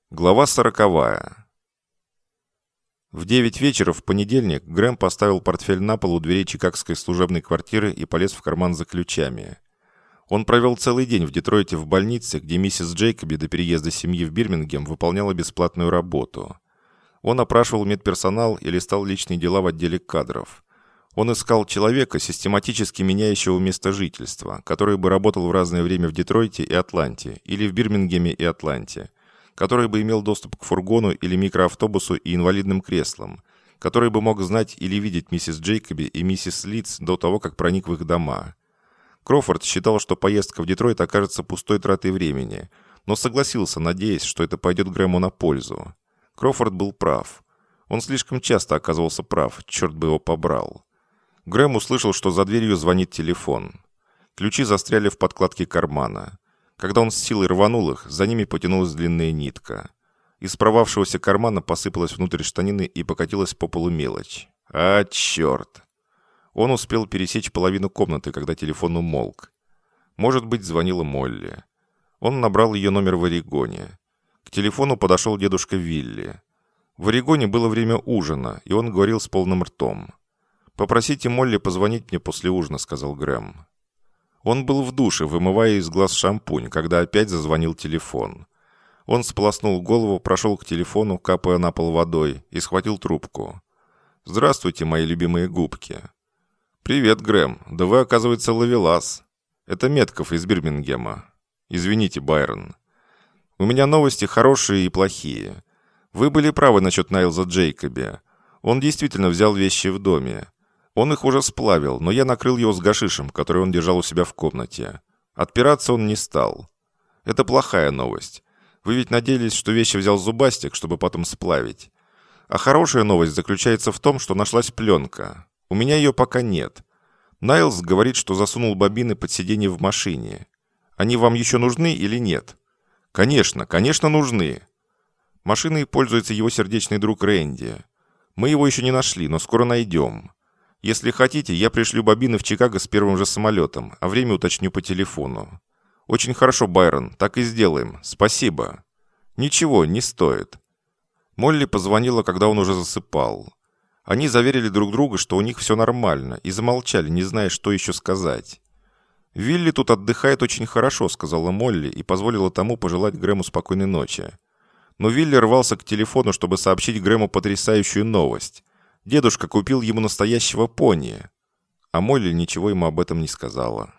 Глава 40. В 9 вечера в понедельник Грэм поставил портфель на пол у дверей чикагской служебной квартиры и полез в карман за ключами. Он провел целый день в Детройте в больнице, где миссис Джейкоби до переезда семьи в Бирмингем выполняла бесплатную работу. Он опрашивал медперсонал и листал личные дела в отделе кадров. Он искал человека, систематически меняющего место жительства, который бы работал в разное время в Детройте и Атланте, или в Бирмингеме и Атланте, который бы имел доступ к фургону или микроавтобусу и инвалидным креслам, который бы мог знать или видеть миссис Джейкоби и миссис Литц до того, как проник в их дома. Кроуфорд считал, что поездка в Детройт окажется пустой тратой времени, но согласился, надеясь, что это пойдет Грэму на пользу. Кроуфорд был прав. Он слишком часто оказывался прав, черт бы его побрал. Грэм услышал, что за дверью звонит телефон. Ключи застряли в подкладке кармана. Когда он с силой рванул их, за ними потянулась длинная нитка. Из порвавшегося кармана посыпалась внутрь штанины и покатилась по полу мелочь. А, черт! Он успел пересечь половину комнаты, когда телефон умолк. Может быть, звонила Молли. Он набрал ее номер в Орегоне. К телефону подошел дедушка Вилли. В Орегоне было время ужина, и он говорил с полным ртом. «Попросите Молли позвонить мне после ужина», — сказал Грэм. Он был в душе, вымывая из глаз шампунь, когда опять зазвонил телефон. Он сполоснул голову, прошел к телефону, капая на пол водой, и схватил трубку. «Здравствуйте, мои любимые губки». «Привет, Грэм. Да вы, оказывается, ловелас. Это Метков из Бирмингема. Извините, Байрон. У меня новости хорошие и плохие. Вы были правы насчет Найлза Джейкоби. Он действительно взял вещи в доме. Он их уже сплавил, но я накрыл его с гашишем, который он держал у себя в комнате. Отпираться он не стал. Это плохая новость. Вы ведь надеялись, что вещи взял зубастик, чтобы потом сплавить. А хорошая новость заключается в том, что нашлась пленка. У меня ее пока нет. Найлз говорит, что засунул бобины под сиденье в машине. Они вам еще нужны или нет? Конечно нужны. Машиной пользуется его сердечный друг Рэнди. Мы его еще не нашли, но скоро найдем. Если хотите, я пришлю бобины в Чикаго с первым же самолетом, а время уточню по телефону. Очень хорошо, Байрон, так и сделаем. Спасибо. Ничего, не стоит. Молли позвонила, когда он уже засыпал. Они заверили друг друга, что у них все нормально, и замолчали, не зная, что еще сказать. «Вилли тут отдыхает очень хорошо», — сказала Молли и позволила тому пожелать Грэму спокойной ночи. Но Вилли рвался к телефону, чтобы сообщить Грэму потрясающую новость. Дедушка купил ему настоящего пони. А Молли ничего ему об этом не сказала.